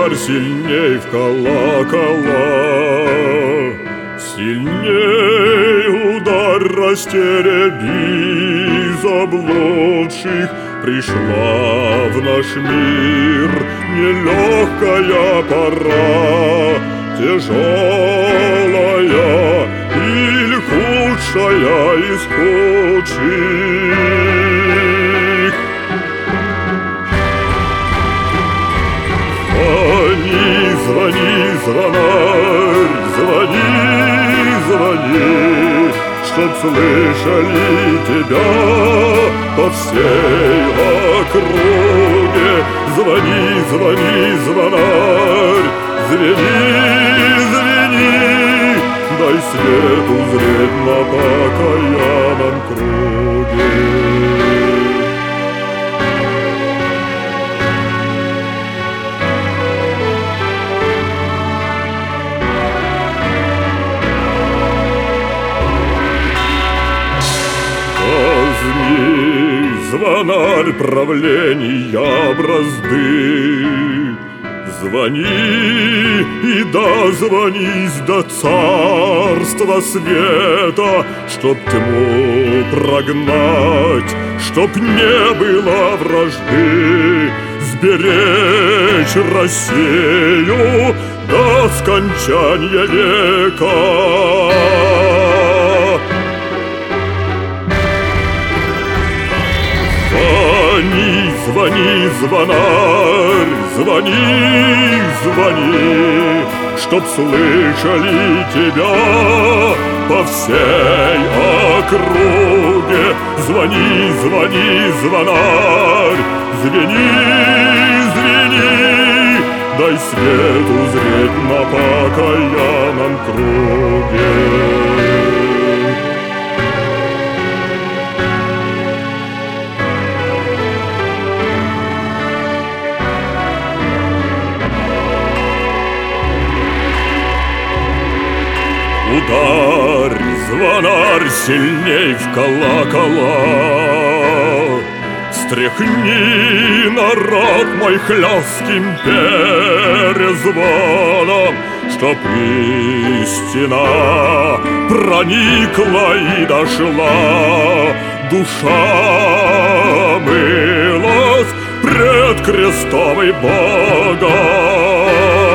звонарь сильней в колокола, сильней удар растереби заблудших. Пришла в наш мир нелегкая пора, тяжелая или худшая из худших. Звони, звони, звонарь, звони, звони, чтоб слышали тебя по всей округе. Звони, звони, звонарь, звени, звени, дай свет узреть на покаянном круге. Звонарь правления бразды, звони и дозвонись до царства света, чтоб тьму прогнать, чтоб не было вражды, сберечь Россию до скончания века. Звони, звони, звонарь, звони, звони, чтоб слышали тебя по всей округе. Звони, звони, звонарь, звени, звени, дай свет узреть на покаянном круге. Ударь, звонарь, сильней в колокола, стряхни народ мой хлестким перезвоном, чтоб истина проникла и дошла, душа мылась пред крестом и Богом.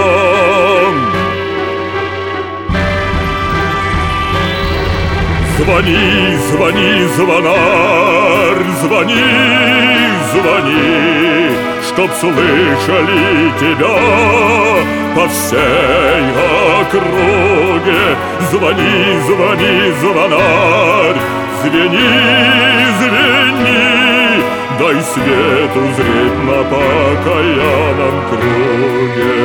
Звони, звони, звонарь, звони, звони, чтоб слышали тебя по всей округе. Звони, звони, звонарь, звени, звени, дай свет узреть на покаянном круге.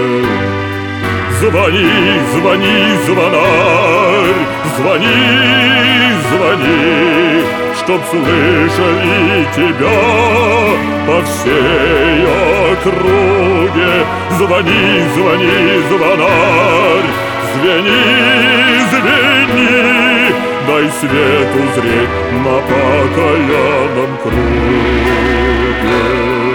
Звони, звони, звонарь, звони, звони, чтоб слышали тебя по всей округе. Звони, звони, звонарь, звени, звени, дай свет узреть на покаянном круге.